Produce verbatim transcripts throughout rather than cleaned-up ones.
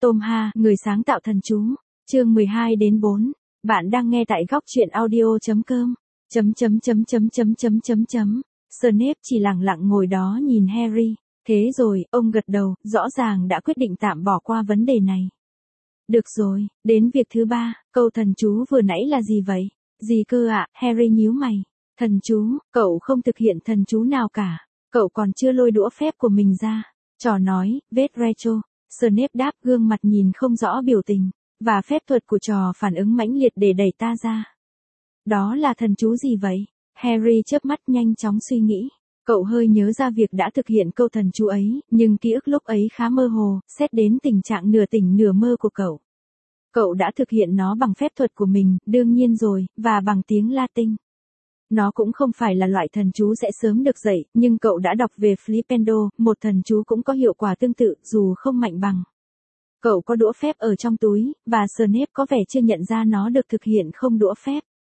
Tom Ha, người sáng tạo thần chú. Chương mười hai đến bốn. Bạn đang nghe tại góc truyện audio chấm com. Chấm chấm chấm chấm chấm chấm chấm chấm. Snape chỉ lặng lặng ngồi đó nhìn Harry. Thế rồi, ông gật đầu, rõ ràng đã quyết định tạm bỏ qua vấn đề này. Được rồi, đến việc thứ ba, câu thần chú vừa nãy là gì vậy? Gì cơ ạ? Harry nhíu mày. Thần chú, cậu không thực hiện thần chú nào cả. Cậu còn chưa lôi đũa phép của mình ra. Trò nói, vết Rachel. Snape đáp, gương mặt nhìn không rõ biểu tình. Và phép thuật của trò phản ứng mãnh liệt để đẩy ta ra. Đó là thần chú gì vậy? Harry chớp mắt nhanh chóng suy nghĩ. Cậu hơi nhớ ra việc đã thực hiện câu thần chú ấy, nhưng ký ức lúc ấy khá mơ hồ, xét đến tình trạng nửa tỉnh nửa mơ của cậu. Cậu đã thực hiện nó bằng phép thuật của mình, đương nhiên rồi, và bằng tiếng Latin. Nó cũng không phải là loại thần chú sẽ sớm được dạy, nhưng cậu đã đọc về Flipendo, một thần chú cũng có hiệu quả tương tự, dù không mạnh bằng. Cậu có đũa phép ở trong túi, và Snape có vẻ chưa nhận ra nó được thực hiện không đũa phép.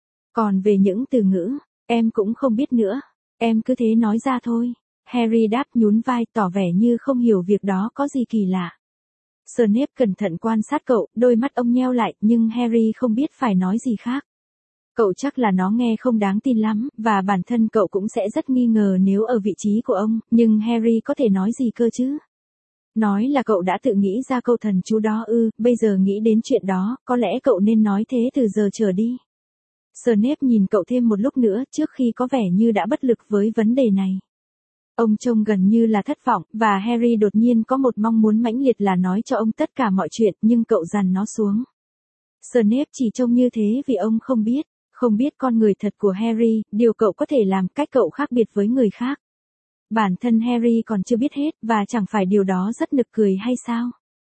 Còn về những từ ngữ, em cũng không biết nữa. Em cứ thế nói ra thôi. Harry đáp nhún vai, tỏ vẻ như không hiểu việc đó có gì kỳ lạ. Snape cẩn thận quan sát cậu, đôi mắt ông nheo lại, nhưng Harry không biết phải nói gì khác. Cậu chắc là nó nghe không đáng tin lắm, và bản thân cậu cũng sẽ rất nghi ngờ nếu ở vị trí của ông, nhưng Harry có thể nói gì cơ chứ? Nói là cậu đã tự nghĩ ra câu thần chú đó ư, bây giờ nghĩ đến chuyện đó, có lẽ cậu nên nói thế từ giờ trở đi. Snape nhìn cậu thêm một lúc nữa trước khi có vẻ như đã bất lực với vấn đề này. Ông trông gần như là thất vọng, và Harry đột nhiên có một mong muốn mãnh liệt là nói cho ông tất cả mọi chuyện, nhưng cậu dằn nó xuống. Snape chỉ trông như thế vì ông không biết, không biết con người thật của Harry, điều cậu có thể làm, cách cậu khác biệt với người khác. Bản thân Harry còn chưa biết hết, và chẳng phải điều đó rất nực cười hay sao?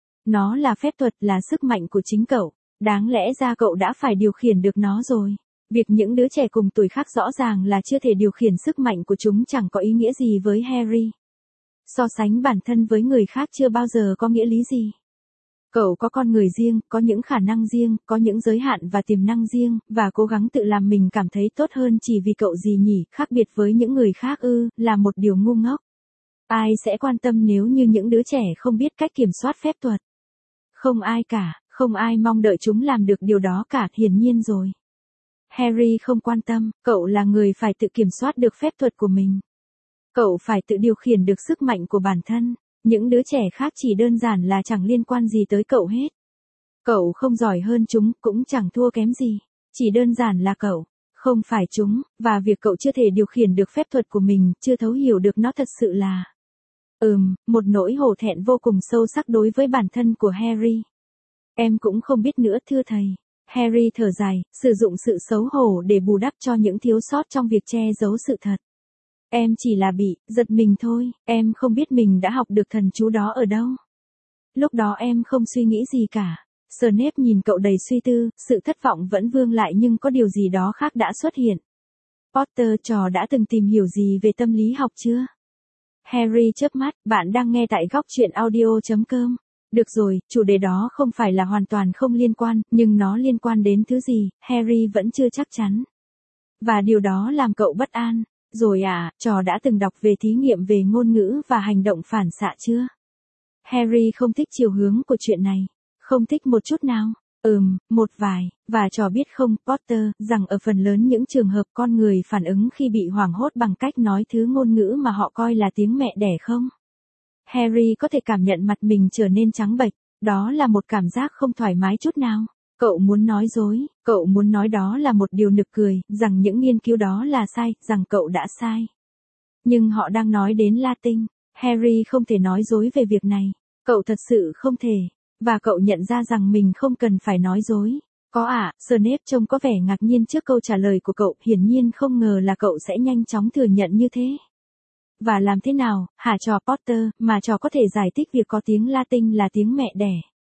Nó là phép thuật, là sức mạnh của chính cậu. Đáng lẽ ra cậu đã phải điều khiển được nó rồi. Việc những đứa trẻ cùng tuổi khác rõ ràng là chưa thể điều khiển sức mạnh của chúng chẳng có ý nghĩa gì với Harry. So sánh bản thân với người khác chưa bao giờ có nghĩa lý gì. Cậu có con người riêng, có những khả năng riêng, có những giới hạn và tiềm năng riêng, và cố gắng tự làm mình cảm thấy tốt hơn chỉ vì cậu gì nhỉ, khác biệt với những người khác ư, là một điều ngu ngốc. Ai sẽ quan tâm nếu như những đứa trẻ không biết cách kiểm soát phép thuật? Không ai cả, không ai mong đợi chúng làm được điều đó cả, hiển nhiên rồi. Harry không quan tâm, cậu là người phải tự kiểm soát được phép thuật của mình. Cậu phải tự điều khiển được sức mạnh của bản thân. Những đứa trẻ khác chỉ đơn giản là chẳng liên quan gì tới cậu hết. Cậu không giỏi hơn chúng, cũng chẳng thua kém gì. Chỉ đơn giản là cậu, không phải chúng, và việc cậu chưa thể điều khiển được phép thuật của mình, chưa thấu hiểu được nó thật sự là... Ừm, một nỗi hổ thẹn vô cùng sâu sắc đối với bản thân của Harry. Em cũng không biết nữa thưa thầy. Harry thở dài, sử dụng sự xấu hổ để bù đắp cho những thiếu sót trong việc che giấu sự thật. Em chỉ là bị, giật mình thôi, em không biết mình đã học được thần chú đó ở đâu. Lúc đó em không suy nghĩ gì cả. Snape nhìn cậu đầy suy tư, sự thất vọng vẫn vương lại nhưng có điều gì đó khác đã xuất hiện. Potter, trò đã từng tìm hiểu gì về tâm lý học chưa? Harry chớp mắt, bạn đang nghe tại góc truyện audio chấm com. Được rồi, chủ đề đó không phải là hoàn toàn không liên quan, nhưng nó liên quan đến thứ gì, Harry vẫn chưa chắc chắn. Và điều đó làm cậu bất an. Rồi à, trò đã từng đọc về thí nghiệm về ngôn ngữ và hành động phản xạ chưa? Harry không thích chiều hướng của chuyện này. Không thích một chút nào. Ừm, một vài, và trò biết không, Potter, rằng ở phần lớn những trường hợp con người phản ứng khi bị hoảng hốt bằng cách nói thứ ngôn ngữ mà họ coi là tiếng mẹ đẻ không? Harry có thể cảm nhận mặt mình trở nên trắng bệch, đó là một cảm giác không thoải mái chút nào. Cậu muốn nói dối, cậu muốn nói đó là một điều nực cười, rằng những nghiên cứu đó là sai, rằng cậu đã sai. Nhưng họ đang nói đến Latin. Harry không thể nói dối về việc này. Cậu thật sự không thể. Và cậu nhận ra rằng mình không cần phải nói dối. Có ạ, à, Snape trông có vẻ ngạc nhiên trước câu trả lời của cậu, hiển nhiên không ngờ là cậu sẽ nhanh chóng thừa nhận như thế. Và làm thế nào, hả trò Potter, mà trò có thể giải thích việc có tiếng Latin là tiếng mẹ đẻ?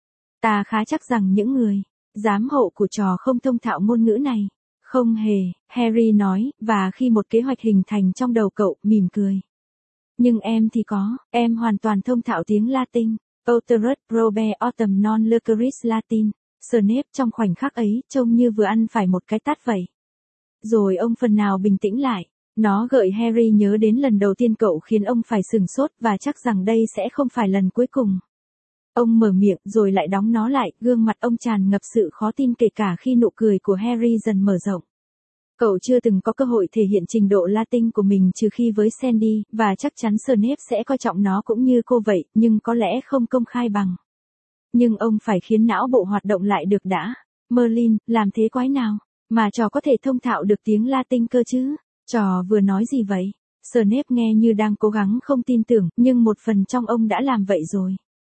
Ta khá chắc rằng những người giám hộ của trò không thông thạo ngôn ngữ này. Không hề, Harry nói, và khi một kế hoạch hình thành trong đầu cậu, mỉm cười. Nhưng em thì có, em hoàn toàn thông thạo tiếng Latin. Auterus probe autem non luceris Latin. Snape trong khoảnh khắc ấy, trông như vừa ăn phải một cái tát vậy. Rồi ông phần nào bình tĩnh lại. Nó gợi Harry nhớ đến lần đầu tiên cậu khiến ông phải sửng sốt và chắc rằng đây sẽ không phải lần cuối cùng. Ông mở miệng rồi lại đóng nó lại, gương mặt ông tràn ngập sự khó tin kể cả khi nụ cười của Harry dần mở rộng. Cậu chưa từng có cơ hội thể hiện trình độ Latin của mình trừ khi với Sandy, và chắc chắn Snape sẽ coi trọng nó cũng như cô vậy, nhưng có lẽ không công khai bằng. Nhưng ông phải khiến não bộ hoạt động lại được đã. Merlin, làm thế quái nào? Mà trò có thể thông thạo được tiếng Latin cơ chứ? Trò vừa nói gì vậy? Snape nghe như đang cố gắng không tin tưởng, nhưng một phần trong ông đã làm vậy rồi.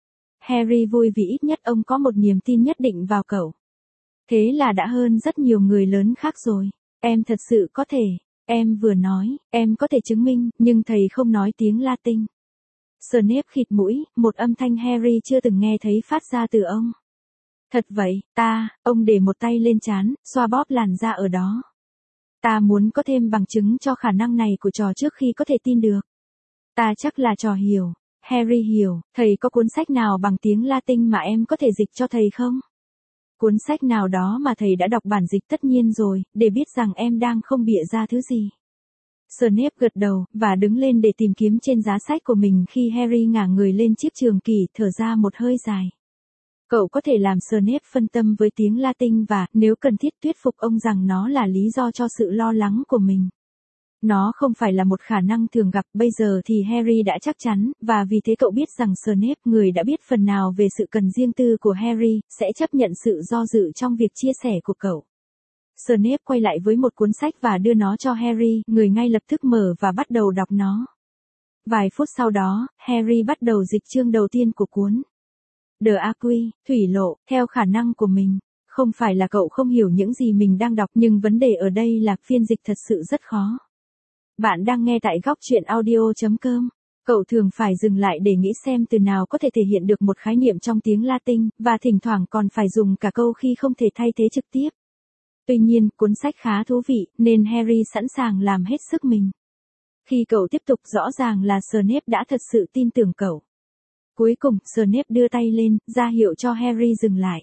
Harry vui vì ít nhất ông có một niềm tin nhất định vào cậu. Thế là đã hơn rất nhiều người lớn khác rồi. Em thật sự có thể. Em vừa nói, em có thể chứng minh, nhưng thầy không nói tiếng Latin. Snape khịt mũi, một âm thanh Harry chưa từng nghe thấy phát ra từ ông. Thật vậy, ta, ông để một tay lên trán, xoa bóp làn da ở đó. Ta muốn có thêm bằng chứng cho khả năng này của trò trước khi có thể tin được. Ta chắc là trò hiểu. Harry hiểu, thầy có cuốn sách nào bằng tiếng Latin mà em có thể dịch cho thầy không? Cuốn sách nào đó mà thầy đã đọc bản dịch tất nhiên rồi, để biết rằng em đang không bịa ra thứ gì. Snape gật đầu, và đứng lên để tìm kiếm trên giá sách của mình khi Harry ngả người lên chiếc trường kỷ, thở ra một hơi dài. Cậu có thể làm Snape phân tâm với tiếng Latin và, nếu cần thiết, thuyết phục ông rằng nó là lý do cho sự lo lắng của mình. Nó không phải là một khả năng thường gặp, bây giờ thì Harry đã chắc chắn, và vì thế cậu biết rằng Snape, người đã biết phần nào về sự cần riêng tư của Harry, sẽ chấp nhận sự do dự trong việc chia sẻ của cậu. Snape quay lại với một cuốn sách và đưa nó cho Harry, người ngay lập tức mở và bắt đầu đọc nó. Vài phút sau đó, Harry bắt đầu dịch chương đầu tiên của cuốn. The Aqui, Thủy Lộ, theo khả năng của mình. Không phải là cậu không hiểu những gì mình đang đọc, nhưng vấn đề ở đây là phiên dịch thật sự rất khó. Bạn đang nghe tại góc truyện audio chấm com. Cậu thường phải dừng lại để nghĩ xem từ nào có thể thể hiện được một khái niệm trong tiếng Latin, và thỉnh thoảng còn phải dùng cả câu khi không thể thay thế trực tiếp. Tuy nhiên, cuốn sách khá thú vị, nên Harry sẵn sàng làm hết sức mình. Khi cậu tiếp tục, rõ ràng là Snape đã thật sự tin tưởng cậu. Cuối cùng, Snape đưa tay lên, ra hiệu cho Harry dừng lại.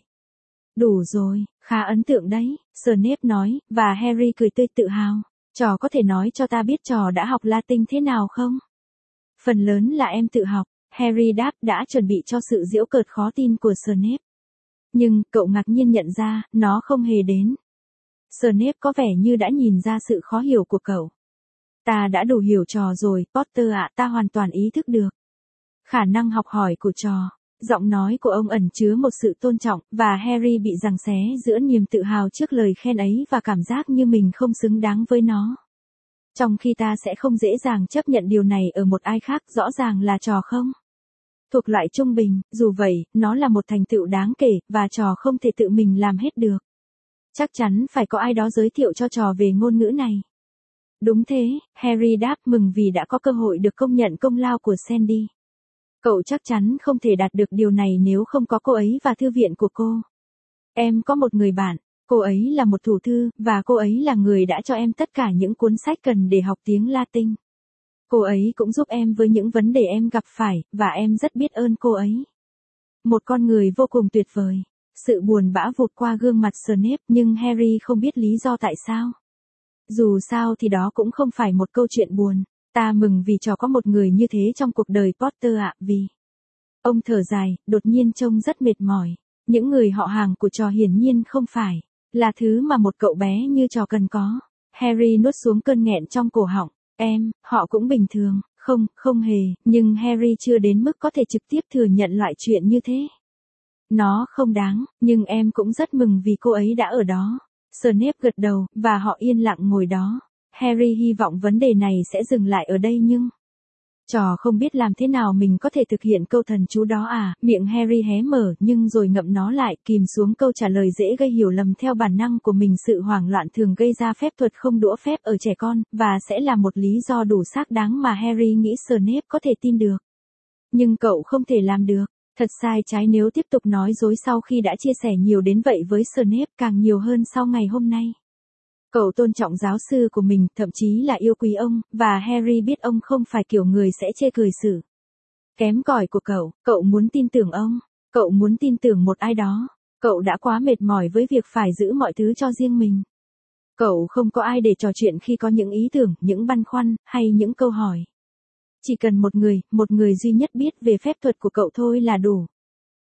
Đủ rồi, khá ấn tượng đấy, Snape nói, và Harry cười tươi tự hào. Trò có thể nói cho ta biết trò đã học Latin thế nào không? Phần lớn là em tự học, Harry đáp, đã chuẩn bị cho sự giễu cợt khó tin của Snape. Nhưng, cậu ngạc nhiên nhận ra, nó không hề đến. Snape có vẻ như đã nhìn ra sự khó hiểu của cậu. Ta đã đủ hiểu trò rồi, Potter ạ, ta hoàn toàn ý thức được. Khả năng học hỏi của trò. Giọng nói của ông ẩn chứa một sự tôn trọng, và Harry bị giằng xé giữa niềm tự hào trước lời khen ấy và cảm giác như mình không xứng đáng với nó. Trong khi ta sẽ không dễ dàng chấp nhận điều này ở một ai khác, rõ ràng là trò không thuộc loại trung bình, dù vậy, nó là một thành tựu đáng kể, và trò không thể tự mình làm hết được. Chắc chắn phải có ai đó giới thiệu cho trò về ngôn ngữ này. Đúng thế, Harry đáp, mừng vì đã có cơ hội được công nhận công lao của Sandy. Cậu chắc chắn không thể đạt được điều này nếu không có cô ấy và thư viện của cô. Em có một người bạn, cô ấy là một thủ thư, và cô ấy là người đã cho em tất cả những cuốn sách cần để học tiếng Latin. Cô ấy cũng giúp em với những vấn đề em gặp phải, và em rất biết ơn cô ấy. Một con người vô cùng tuyệt vời. Sự buồn bã vụt qua gương mặt Snape, nhưng Harry không biết lý do tại sao. Dù sao thì đó cũng không phải một câu chuyện buồn. Ta mừng vì trò có một người như thế trong cuộc đời Potter ạ, vì... Ông thở dài, đột nhiên trông rất mệt mỏi. Những người họ hàng của trò hiển nhiên không phải là thứ mà một cậu bé như trò cần có. Harry nuốt xuống cơn nghẹn trong cổ họng. Em, họ cũng bình thường, không, không hề, nhưng Harry chưa đến mức có thể trực tiếp thừa nhận loại chuyện như thế. Nó không đáng, nhưng em cũng rất mừng vì cô ấy đã ở đó. Snape gật đầu, và họ yên lặng ngồi đó. Harry hy vọng vấn đề này sẽ dừng lại ở đây nhưng... Trò không biết làm thế nào mình có thể thực hiện câu thần chú đó à, miệng Harry hé mở nhưng rồi ngậm nó lại, kìm xuống câu trả lời dễ gây hiểu lầm theo bản năng của mình. Sự hoảng loạn thường gây ra phép thuật không đũa phép ở trẻ con, và sẽ là một lý do đủ xác đáng mà Harry nghĩ Snape có thể tin được. Nhưng cậu không thể làm được. Thật sai trái nếu tiếp tục nói dối sau khi đã chia sẻ nhiều đến vậy với Snape, càng nhiều hơn sau ngày hôm nay. Cậu tôn trọng giáo sư của mình, thậm chí là yêu quý ông, và Harry biết ông không phải kiểu người sẽ chê cười sự kém cỏi của cậu. Cậu muốn tin tưởng ông. Cậu muốn tin tưởng một ai đó. Cậu đã quá mệt mỏi với việc phải giữ mọi thứ cho riêng mình. Cậu không có ai để trò chuyện khi có những ý tưởng, những băn khoăn, hay những câu hỏi. Chỉ cần một người, một người duy nhất biết về phép thuật của cậu thôi là đủ.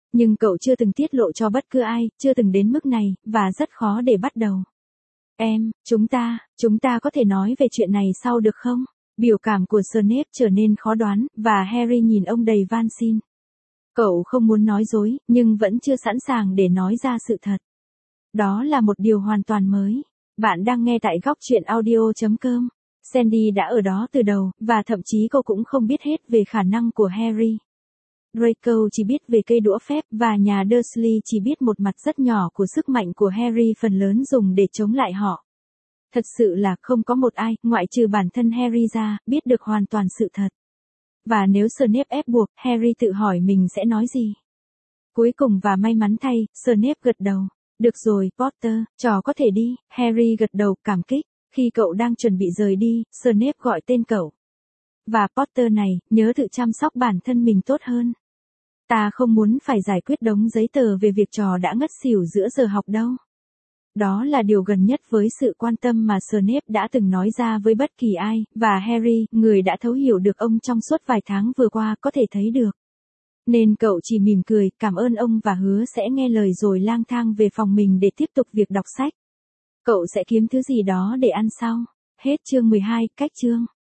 Nhưng cậu chưa từng tiết lộ cho bất cứ ai, chưa từng đến mức này, và rất khó để bắt đầu. Em, chúng ta, chúng ta có thể nói về chuyện này sau được không? Biểu cảm của Snape trở nên khó đoán, và Harry nhìn ông đầy van xin. Cậu không muốn nói dối, nhưng vẫn chưa sẵn sàng để nói ra sự thật. Đó là một điều hoàn toàn mới. Bạn đang nghe tại góc truyện audio chấm com. Sandy đã ở đó từ đầu, và thậm chí cô cũng không biết hết về khả năng của Harry. Draco chỉ biết về cây đũa phép, và nhà Dursley chỉ biết một mặt rất nhỏ của sức mạnh của Harry phần lớn dùng để chống lại họ. Thật sự là không có một ai, ngoại trừ bản thân Harry ra, biết được hoàn toàn sự thật. Và nếu Snape ép buộc, Harry tự hỏi mình sẽ nói gì. Cuối cùng và may mắn thay, Snape gật đầu. Được rồi, Potter, trò có thể đi. Harry gật đầu, cảm kích. Khi cậu đang chuẩn bị rời đi, Snape gọi tên cậu. Và Potter này, nhớ tự chăm sóc bản thân mình tốt hơn. Ta không muốn phải giải quyết đống giấy tờ về việc trò đã ngất xỉu giữa giờ học đâu. Đó là điều gần nhất với sự quan tâm mà Snape đã từng nói ra với bất kỳ ai, và Harry, người đã thấu hiểu được ông trong suốt vài tháng vừa qua, có thể thấy được. Nên cậu chỉ mỉm cười, cảm ơn ông và hứa sẽ nghe lời rồi lang thang về phòng mình để tiếp tục việc đọc sách. Cậu sẽ kiếm thứ gì đó để ăn sau. Hết chương mười hai, cách chương.